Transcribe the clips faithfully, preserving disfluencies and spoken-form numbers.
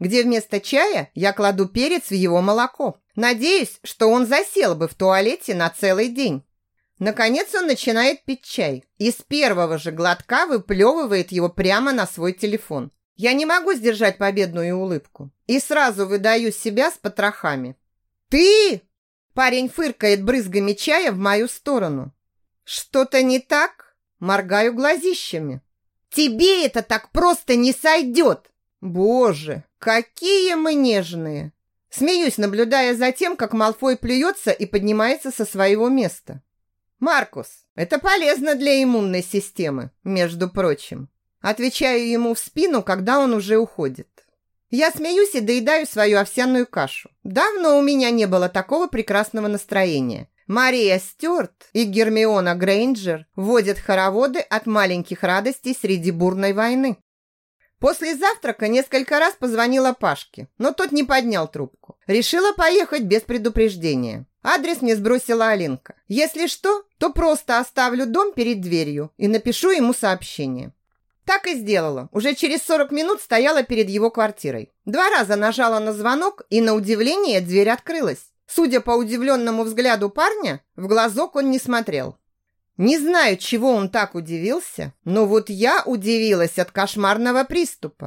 где вместо чая я кладу перец в его молоко. Надеюсь, что он засел бы в туалете на целый день. Наконец он начинает пить чай и с первого же глотка выплевывает его прямо на свой телефон. Я не могу сдержать победную улыбку и сразу выдаю себя с потрохами. «Ты?» Парень фыркает брызгами чая в мою сторону. «Что-то не так?» Моргаю глазищами. «Тебе это так просто не сойдет!» «Боже, какие мы нежные!» Смеюсь, наблюдая за тем, как Малфой плюется и поднимается со своего места. «Маркус, это полезно для иммунной системы, между прочим». Отвечаю ему в спину, когда он уже уходит. Я смеюсь и доедаю свою овсяную кашу. Давно у меня не было такого прекрасного настроения. Мария Стюарт и Гермиона Грейнджер водят хороводы от маленьких радостей среди бурной войны. После завтрака несколько раз позвонила Пашке, но тот не поднял трубку. Решила поехать без предупреждения. Адрес мне сбросила Алинка. Если что, то просто оставлю дом перед дверью и напишу ему сообщение. Так и сделала. Уже через сорок минут стояла перед его квартирой. Два раза нажала на звонок, и на удивление дверь открылась. Судя по удивленному взгляду парня, в глазок он не смотрел. Не знаю, чего он так удивился, но вот я удивилась от кошмарного приступа.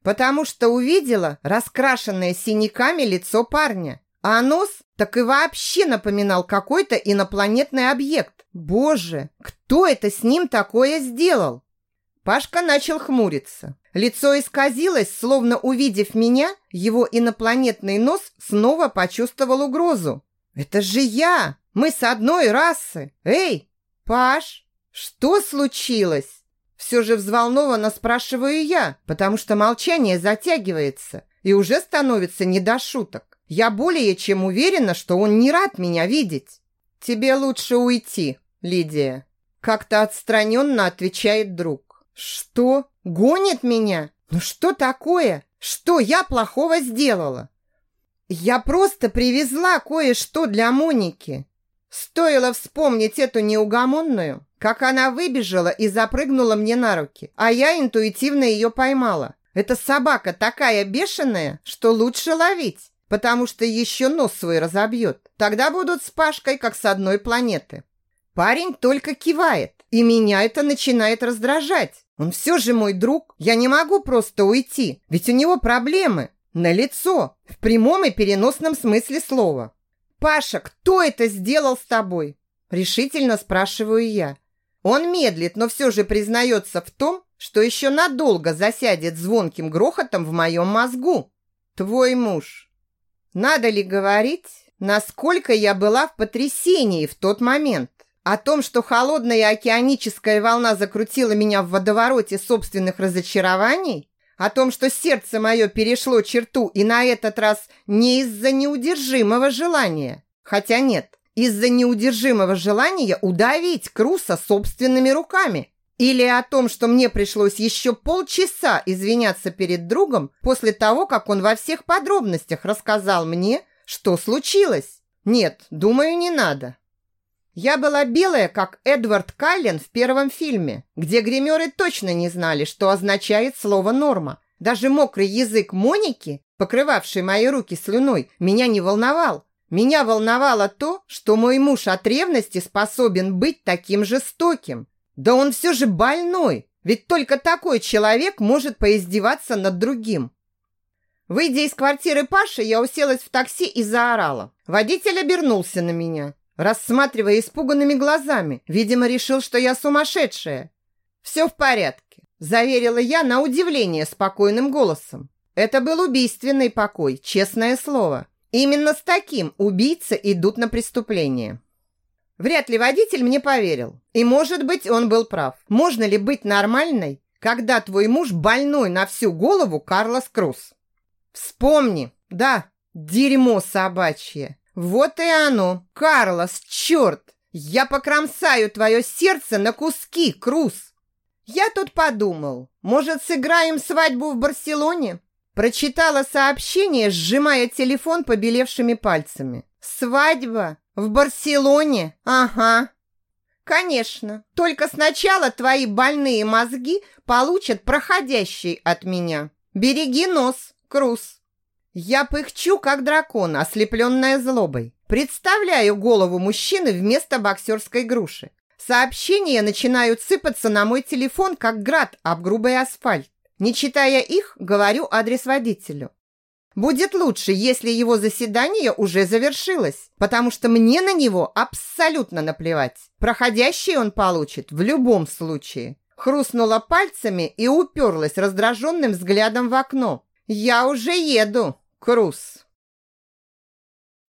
потому что увидела раскрашенное синяками лицо парня, а нос так и вообще напоминал какой-то инопланетный объект. Боже, кто это с ним такое сделал? Пашка начал хмуриться. Лицо исказилось, словно увидев меня, его инопланетный нос снова почувствовал угрозу. Это же я! Мы с одной расы! Эй, Паш, что случилось? Все же взволнованно спрашиваю я, потому что молчание затягивается и уже становится не до шуток. Я более чем уверена, что он не рад меня видеть. Тебе лучше уйти, Лидия. Как-то отстраненно отвечает друг. Что? Гонит меня? Ну что такое? Что я плохого сделала? Я просто привезла кое-что для Моники. Стоило вспомнить эту неугомонную, как она выбежала и запрыгнула мне на руки, а я интуитивно ее поймала. Эта собака такая бешеная, что лучше ловить, потому что еще нос свой разобьет. Тогда будут с Пашкой как с одной планеты. Парень только кивает, и меня это начинает раздражать. Он все же мой друг, я не могу просто уйти, ведь у него проблемы. Налицо, в прямом и переносном смысле слова. «Паша, кто это сделал с тобой?» Решительно спрашиваю я. Он медлит, но все же признается в том, что еще надолго засядет звонким грохотом в моем мозгу. Твой муж. Надо ли говорить, насколько я была в потрясении в тот момент? О том, что холодная океаническая волна закрутила меня в водовороте собственных разочарований? О том, что сердце мое перешло черту и на этот раз не из-за неудержимого желания? Хотя нет, из-за неудержимого желания удавить Круса собственными руками? Или о том, что мне пришлось еще полчаса извиняться перед другом после того, как он во всех подробностях рассказал мне, что случилось? Нет, думаю, не надо. Я была белая, как Эдвард Каллен в первом фильме, где гримеры точно не знали, что означает слово «норма». Даже мокрый язык Моники, покрывавший мои руки слюной, меня не волновал. Меня волновало то, что мой муж от ревности способен быть таким жестоким. Да он все же больной, ведь только такой человек может поиздеваться над другим. Выйдя из квартиры Паши, я уселась в такси и заорала. Водитель обернулся на меня, рассматривая испуганными глазами. Видимо, решил, что я сумасшедшая. «Все в порядке», – заверила я на удивление спокойным голосом. Это был убийственный покой, честное слово. Именно с таким убийцы идут на преступление. Вряд ли водитель мне поверил. И, может быть, он был прав. Можно ли быть нормальной, когда твой муж больной на всю голову Карлос Круз? Вспомни, да, дерьмо собачье. Вот и оно. Карлос, черт! Я покромсаю твое сердце на куски, Круз. Я тут подумал, может, сыграем свадьбу в Барселоне? Прочитала сообщение, сжимая телефон побелевшими пальцами. Свадьба в Барселоне? Ага. Конечно. Только сначала твои больные мозги получат проходящий от меня. Береги нос, Круз. Я пыхчу, как дракон, ослепленная злобой. Представляю голову мужчины вместо боксерской груши. Сообщения начинают сыпаться на мой телефон, как град об грубый асфальт. Не читая их, говорю адрес водителю. Будет лучше, если его заседание уже завершилось, потому что мне на него абсолютно наплевать. Проходящий он получит в любом случае. Хрустнула пальцами и уперлась раздраженным взглядом в окно. Я уже еду, Круз.